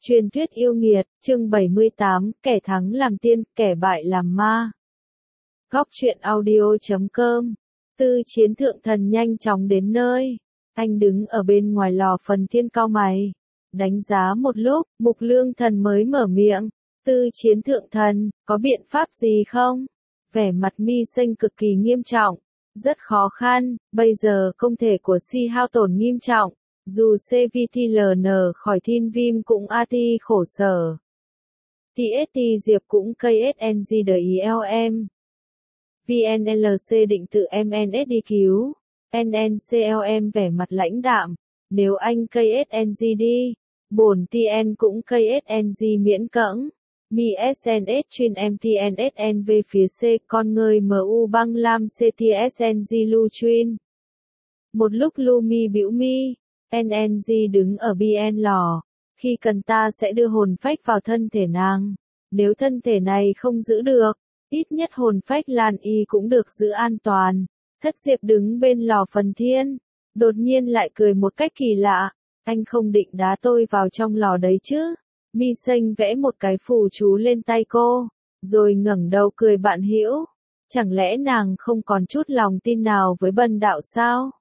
Truyền thuyết yêu nghiệt, chương 78, kẻ thắng làm tiên, kẻ bại làm ma. Góc truyện audio.com. Tư Chiến thượng thần nhanh chóng đến nơi. Anh đứng ở bên ngoài lò phần thiên cau mày. Đánh giá một lúc, Mục Lương thần mới mở miệng. Tư Chiến thượng thần, có biện pháp gì không? Vẻ mặt Mi Xanh cực kỳ nghiêm trọng. Rất khó khăn, bây giờ công thể của Si hao tổn nghiêm trọng. Dù CVTLN khỏi thiên viêm cũng AT khổ sở. TST Diệp cũng KSNG đợi ILM. VNLC định tự MNS đi cứu. NNCLM vẻ mặt lãnh đạm. Nếu anh KSNG đi, bổn TN cũng KSNG miễn cưỡng. Mi SNS chuyên MTNSN về phía C con người MU băng lam CTSNG lưu chuyên. Một lúc lưu mi bĩu mi. NNG đứng ở BN lò. Khi cần ta sẽ đưa hồn phách vào thân thể nàng. Nếu thân thể này không giữ được, ít nhất hồn phách Lan Y cũng được giữ an toàn. Thất Diệp đứng bên lò phần thiên. Đột nhiên lại cười một cách kỳ lạ. Anh không định đá tôi vào trong lò đấy chứ? Mi Xanh vẽ một cái phù chú lên tay cô. Rồi ngẩng đầu cười bạn hữu. Chẳng lẽ nàng không còn chút lòng tin nào với Bần đạo sao?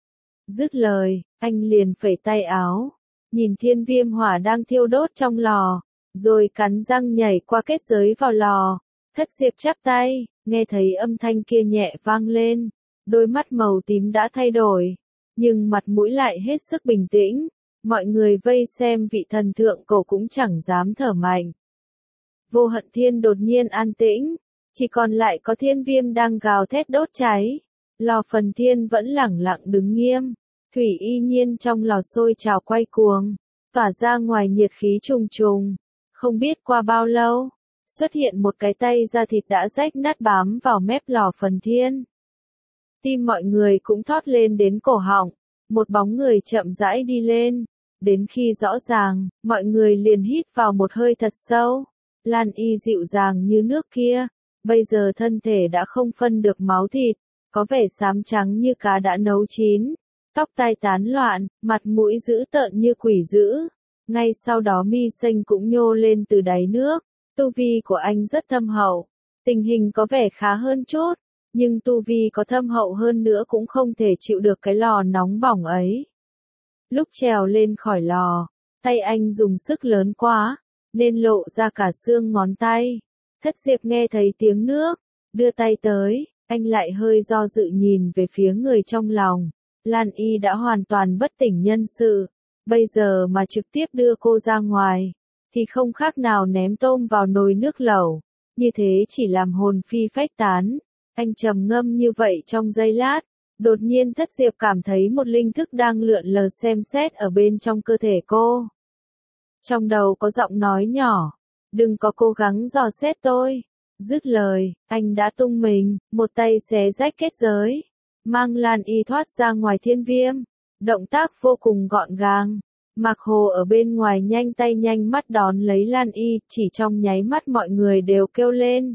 Dứt lời, anh liền phẩy tay áo, nhìn thiên viêm hỏa đang thiêu đốt trong lò, rồi cắn răng nhảy qua kết giới vào lò. Thất Diệp chắp tay, nghe thấy âm thanh kia nhẹ vang lên, đôi mắt màu tím đã thay đổi, nhưng mặt mũi lại hết sức bình tĩnh. Mọi người vây xem vị thần thượng cổ cũng chẳng dám thở mạnh. Vô Hận Thiên đột nhiên an tĩnh, chỉ còn lại có thiên viêm đang gào thét đốt cháy. Lò phần thiên vẫn lẳng lặng đứng nghiêm, thủy y nhiên trong lò sôi trào quay cuồng, tỏa ra ngoài nhiệt khí trùng trùng. Không biết qua bao lâu, xuất hiện một cái tay da thịt đã rách nát bám vào mép lò phần thiên. Tim mọi người cũng thót lên đến cổ họng, một bóng người chậm rãi đi lên, đến khi rõ ràng, mọi người liền hít vào một hơi thật sâu. Lan Y dịu dàng như nước kia, bây giờ thân thể đã không phân được máu thịt, có vẻ xám trắng như cá đã nấu chín, tóc tai tán loạn, mặt mũi dữ tợn như quỷ dữ. Ngay sau đó Mi Xanh cũng nhô lên từ đáy nước, tu vi của anh rất thâm hậu, tình hình có vẻ khá hơn chút, nhưng tu vi có thâm hậu hơn nữa cũng không thể chịu được cái lò nóng bỏng ấy. Lúc trèo lên khỏi lò, tay anh dùng sức lớn quá, nên lộ ra cả xương ngón tay. Thất Diệp nghe thấy tiếng nước, đưa tay tới. Anh lại hơi do dự nhìn về phía người trong lòng. Lan Y đã hoàn toàn bất tỉnh nhân sự. Bây giờ mà trực tiếp đưa cô ra ngoài, thì không khác nào ném tôm vào nồi nước lẩu. Như thế chỉ làm hồn phi phách tán. Anh trầm ngâm như vậy trong giây lát. Đột nhiên Thất Diệp cảm thấy một linh thức đang lượn lờ xem xét ở bên trong cơ thể cô. Trong đầu có giọng nói nhỏ. Đừng có cố gắng dò xét tôi. Dứt lời, anh đã tung mình, một tay xé rách kết giới, mang Lan Y thoát ra ngoài thiên viêm. Động tác vô cùng gọn gàng. Mạc Hồ ở bên ngoài nhanh tay nhanh mắt đón lấy Lan Y, chỉ trong nháy mắt mọi người đều kêu lên.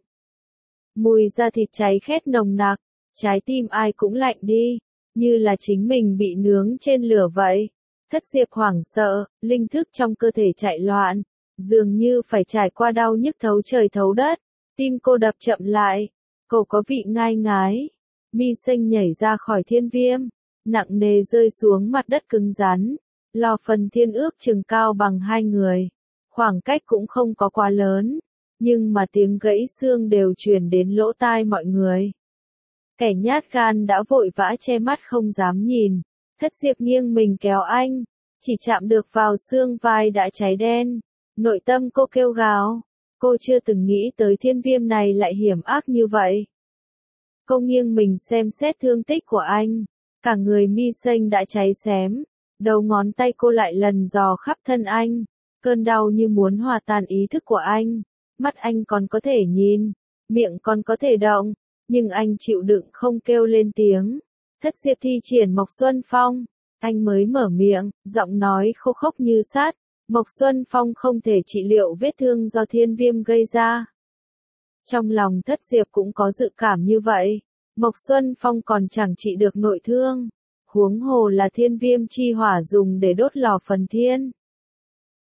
Mùi da thịt cháy khét nồng nặc, trái tim ai cũng lạnh đi, như là chính mình bị nướng trên lửa vậy. Thất Diệp hoảng sợ, linh thức trong cơ thể chạy loạn, dường như phải trải qua đau nhức thấu trời thấu đất. Tim cô đập chậm lại, cô có vị ngai ngái. Mi Xanh nhảy ra khỏi thiên viêm, nặng nề rơi xuống mặt đất cứng rắn. Lò phần thiên ước chừng cao bằng hai người, khoảng cách cũng không có quá lớn, nhưng mà tiếng gãy xương đều truyền đến lỗ tai mọi người. Kẻ nhát gan đã vội vã che mắt không dám nhìn. Thất Diệp nghiêng mình kéo anh, chỉ chạm được vào xương vai đã cháy đen. Nội tâm cô kêu gào. Cô chưa từng nghĩ tới thiên viêm này lại hiểm ác như vậy. Cô nghiêng mình xem xét thương tích của anh. Cả người Mi Xanh đã cháy xém. Đầu ngón tay cô lại lần dò khắp thân anh. Cơn đau như muốn hòa tan ý thức của anh. Mắt anh còn có thể nhìn. Miệng còn có thể động. Nhưng anh chịu đựng không kêu lên tiếng. Thất Diệp thi triển Mộc Xuân Phong. Anh mới mở miệng, giọng nói khô khốc như sắt. Mộc Xuân Phong không thể trị liệu vết thương do thiên viêm gây ra. Trong lòng Thất Diệp cũng có dự cảm như vậy. Mộc Xuân Phong còn chẳng trị được nội thương. Huống hồ là thiên viêm chi hỏa dùng để đốt lò phần thiên.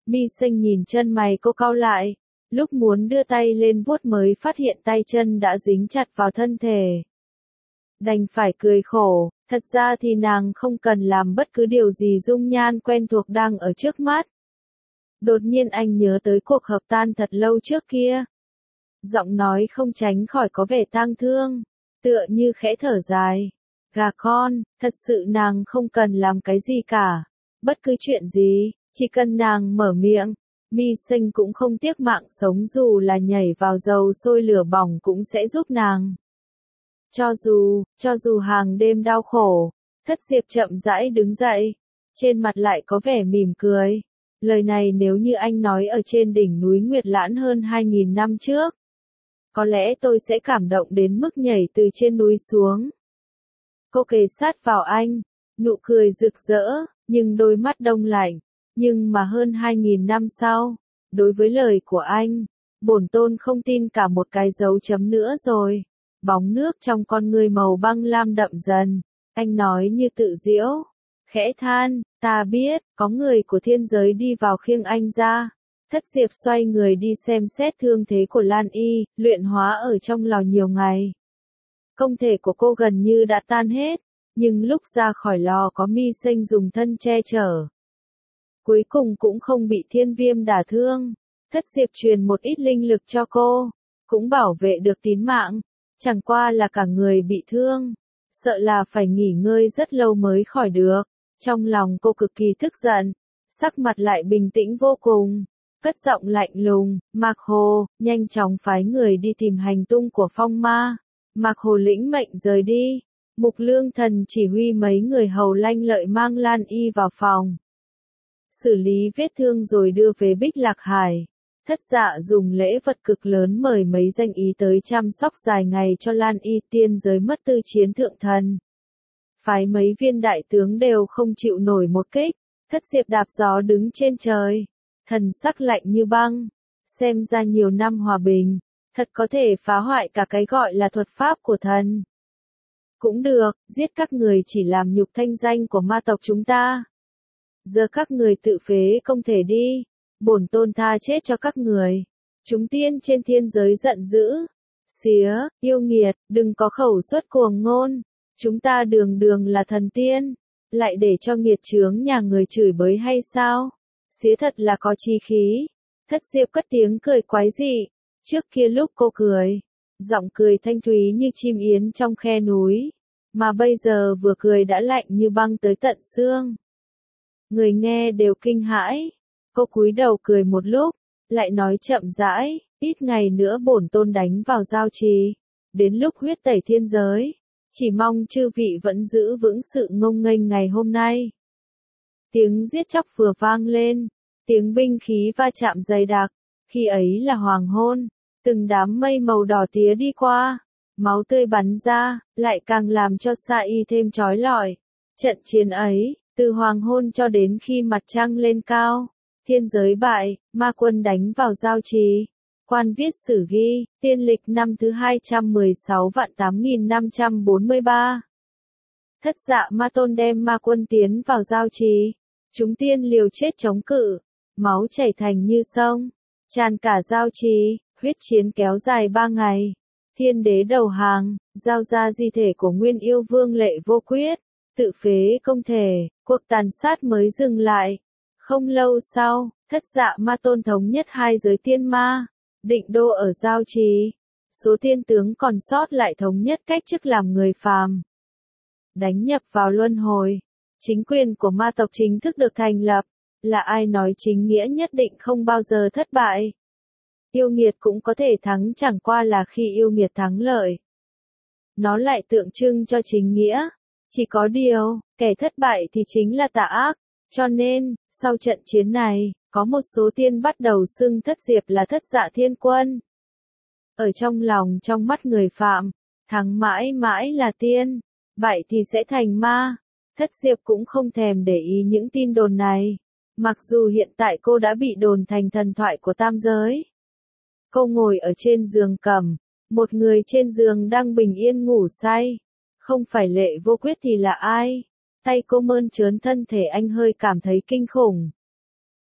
Mi Sinh nhìn chân mày cô cau lại, lúc muốn đưa tay lên vuốt mới phát hiện tay chân đã dính chặt vào thân thể. Đành phải cười khổ, thật ra thì nàng không cần làm bất cứ điều gì, dung nhan quen thuộc đang ở trước mắt. Đột nhiên anh nhớ tới cuộc hợp tan thật lâu trước kia. Giọng nói không tránh khỏi có vẻ tang thương, tựa như khẽ thở dài. Gà con, thật sự nàng không cần làm cái gì cả. Bất cứ chuyện gì, chỉ cần nàng mở miệng, Mi Sinh cũng không tiếc mạng sống, dù là nhảy vào dầu sôi lửa bỏng cũng sẽ giúp nàng. Cho dù hàng đêm đau khổ, Thất Diệp chậm rãi đứng dậy, trên mặt lại có vẻ mỉm cười. Lời này nếu như anh nói ở trên đỉnh núi Nguyệt Lãn hơn 2.000 năm trước, có lẽ tôi sẽ cảm động đến mức nhảy từ trên núi xuống. Cô kề sát vào anh, nụ cười rực rỡ, nhưng đôi mắt đông lạnh. Nhưng mà hơn 2.000 năm sau, đối với lời của anh, bổn tôn không tin cả một cái dấu chấm nữa rồi. Bóng nước trong con người màu băng lam đậm dần, anh nói như tự giễu, khẽ than, ta biết, có người của thiên giới đi vào khiêng anh ra. Thất Diệp xoay người đi xem xét thương thế của Lan Y, luyện hóa ở trong lò nhiều ngày. Công thể của cô gần như đã tan hết, nhưng lúc ra khỏi lò có Mi Sinh dùng thân che chở. Cuối cùng cũng không bị thiên viêm đả thương. Thất Diệp truyền một ít linh lực cho cô, cũng bảo vệ được tín mạng. Chẳng qua là cả người bị thương, sợ là phải nghỉ ngơi rất lâu mới khỏi được. Trong lòng cô cực kỳ tức giận, sắc mặt lại bình tĩnh vô cùng, cất giọng lạnh lùng, Mạc Hồ, nhanh chóng phái người đi tìm hành tung của phong ma. Mạc Hồ lĩnh mệnh rời đi, Mục Lương Thần chỉ huy mấy người hầu lanh lợi mang Lan Y vào phòng, xử lý vết thương rồi đưa về Bích Lạc Hải. Thất Dạ dùng lễ vật cực lớn mời mấy danh ý tới chăm sóc dài ngày cho Lan Y, tiên giới mất tư chiến thượng thần. Phái mấy viên đại tướng đều không chịu nổi một kích. Thất Diệp đạp gió đứng trên trời, thần sắc lạnh như băng. Xem ra nhiều năm hòa bình, thật có thể phá hoại cả cái gọi là thuật pháp của thần. Cũng được, giết các người chỉ làm nhục thanh danh của ma tộc chúng ta. Giờ các người tự phế không thể đi, bổn tôn tha chết cho các người. Chúng tiên trên thiên giới giận dữ. Xía, yêu nghiệt, đừng có khẩu xuất cuồng ngôn. Chúng ta đường đường là thần tiên, lại để cho nghiệt chướng nhà người chửi bới hay sao? Xía thật là có chí khí. Thất Diệp cất tiếng cười quái dị. Trước kia lúc cô cười, giọng cười thanh thúy như chim yến trong khe núi, mà bây giờ vừa cười đã lạnh như băng tới tận xương. Người nghe đều kinh hãi. Cô cúi đầu cười một lúc, lại nói chậm rãi, ít ngày nữa bổn tôn đánh vào giao trì, đến lúc huyết tẩy thiên giới, chỉ mong chư vị vẫn giữ vững sự ngông nghênh ngày hôm nay. Tiếng giết chóc vừa vang lên, tiếng binh khí va chạm dày đặc, khi ấy là hoàng hôn, từng đám mây màu đỏ tía đi qua, máu tươi bắn ra, lại càng làm cho Sa Y thêm chói lọi. Trận chiến ấy, từ hoàng hôn cho đến khi mặt trăng lên cao, thiên giới bại, ma quân đánh vào giao trì. Quan viết sử ghi, tiên lịch năm thứ 216.8543. Thất Dạ Ma Tôn đem ma quân tiến vào giao trì. Chúng tiên liều chết chống cự, máu chảy thành như sông, tràn cả giao trì, huyết chiến kéo dài 3 ngày. Thiên đế đầu hàng, giao ra di thể của Nguyên Yêu Vương Lệ Vô Quyết, tự phế công thể, cuộc tàn sát mới dừng lại. Không lâu sau, Thất Dạ Ma Tôn thống nhất hai giới tiên ma, định đô ở giao trì. Số tiên tướng còn sót lại thống nhất cách chức làm người phàm, đánh nhập vào luân hồi. Chính quyền của ma tộc chính thức được thành lập, là ai nói chính nghĩa nhất định không bao giờ thất bại. Yêu nghiệt cũng có thể thắng, chẳng qua là khi yêu nghiệt thắng lợi, nó lại tượng trưng cho chính nghĩa. Chỉ có điều, kẻ thất bại thì chính là tà ác. Cho nên, sau trận chiến này, có một số tiên bắt đầu xưng Thất Diệp là Thất Dạ Thiên Quân. Ở trong lòng trong mắt người phạm, thắng mãi mãi là tiên, bại thì sẽ thành ma. Thất Diệp cũng không thèm để ý những tin đồn này. Mặc dù hiện tại cô đã bị đồn thành thần thoại của tam giới. Cô ngồi ở trên giường cầm, một người trên giường đang bình yên ngủ say. Không phải Lệ Vô Quyết thì là ai? Tay cô mơn trớn thân thể anh hơi cảm thấy kinh khủng.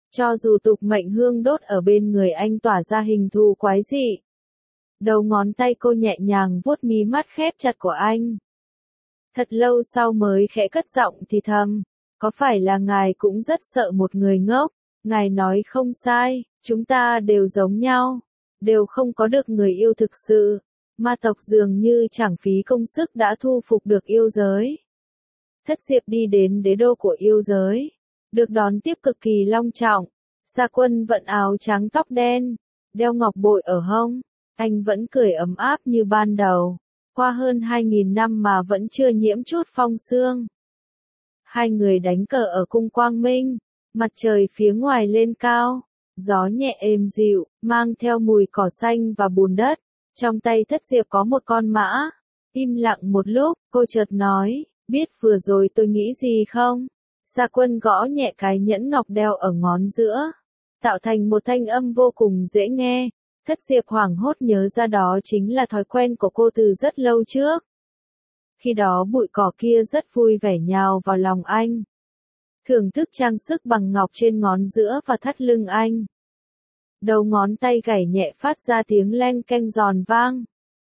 Cho dù tục mệnh hương đốt ở bên người anh tỏa ra hình thù quái dị. Đầu ngón tay cô nhẹ nhàng vuốt mí mắt khép chặt của anh. Thật lâu sau mới khẽ cất giọng thì thầm, có phải là ngài cũng rất sợ một người ngốc? Ngài nói không sai, chúng ta đều giống nhau, đều không có được người yêu thực sự. Ma tộc dường như chẳng phí công sức đã thu phục được yêu giới. Thất Diệp đi đến đế đô của yêu giới, được đón tiếp cực kỳ long trọng. Gia Quân vận áo trắng tóc đen, đeo ngọc bội ở hông, anh vẫn cười ấm áp như ban đầu. Qua hơn 2000 năm mà vẫn chưa nhiễm chút phong sương. Hai người đánh cờ ở cung Quang Minh, mặt trời phía ngoài lên cao, gió nhẹ êm dịu, mang theo mùi cỏ xanh và bùn đất. Trong tay Thất Diệp có một con mã. Im lặng một lúc, cô chợt nói, biết vừa rồi tôi nghĩ gì không? Gia Quân gõ nhẹ cái nhẫn ngọc đeo ở ngón giữa, tạo thành một thanh âm vô cùng dễ nghe. Thất Diệp hoảng hốt nhớ ra đó chính là thói quen của cô từ rất lâu trước. Khi đó bụi cỏ kia rất vui vẻ nhào vào lòng anh. Thưởng thức trang sức bằng ngọc trên ngón giữa và thắt lưng anh. Đầu ngón tay gảy nhẹ phát ra tiếng leng keng giòn vang.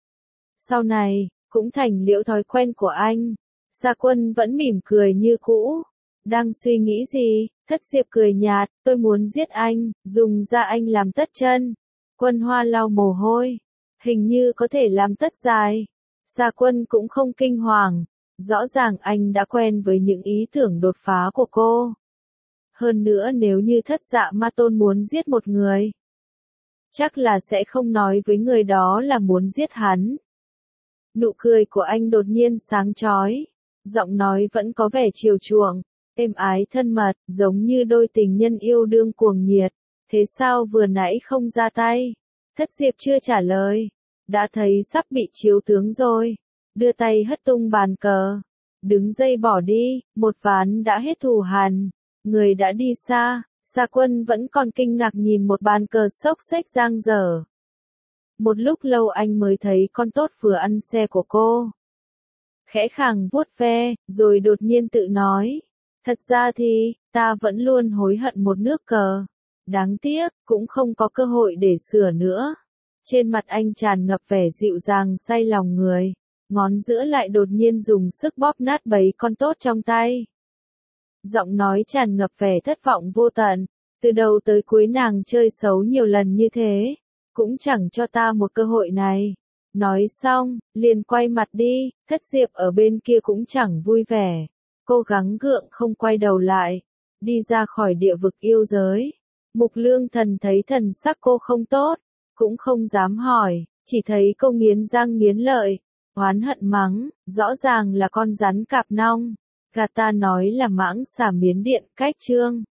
Sau này, cũng thành liễu thói quen của anh. Gia Quân vẫn mỉm cười như cũ. Đang suy nghĩ gì? Thất Diệp cười nhạt, tôi muốn giết anh, dùng da anh làm tất chân. Quân Hoa lau mồ hôi. Hình như có thể làm tất dài. Gia Quân cũng không kinh hoàng. Rõ ràng anh đã quen với những ý tưởng đột phá của cô. Hơn nữa nếu như Thất Dạ Ma Tôn muốn giết một người, chắc là sẽ không nói với người đó là muốn giết hắn. Nụ cười của anh đột nhiên sáng chói. Giọng nói vẫn có vẻ chiều chuộng, êm ái thân mật, giống như đôi tình nhân yêu đương cuồng nhiệt. Thế sao vừa nãy không ra tay? Thất Diệp chưa trả lời. Đã thấy sắp bị chiếu tướng rồi. Đưa tay hất tung bàn cờ. Đứng dây bỏ đi, một ván đã hết thù hằn. Người đã đi xa. Gia Quân vẫn còn kinh ngạc nhìn một bàn cờ xốc xếch giang dở. Một lúc lâu anh mới thấy con tốt vừa ăn xe của cô. Khẽ khàng vuốt ve, rồi đột nhiên tự nói. Thật ra thì, ta vẫn luôn hối hận một nước cờ. Đáng tiếc, cũng không có cơ hội để sửa nữa. Trên mặt anh tràn ngập vẻ dịu dàng say lòng người. Ngón giữa lại đột nhiên dùng sức bóp nát bấy con tốt trong tay. Giọng nói tràn ngập vẻ thất vọng vô tận. Từ đầu tới cuối nàng chơi xấu nhiều lần như thế. Cũng chẳng cho ta một cơ hội này. Nói xong, liền quay mặt đi. Thất Diệp ở bên kia cũng chẳng vui vẻ. Cô gắng gượng không quay đầu lại. Đi ra khỏi địa vực yêu giới. Mục Lương Thần thấy thần sắc cô không tốt. Cũng không dám hỏi. Chỉ thấy cô nghiến răng nghiến lợi. Oán hận mắng. Rõ ràng là con rắn cạp nong. Gà ta nói là mãng xà Miến Điện cách chương.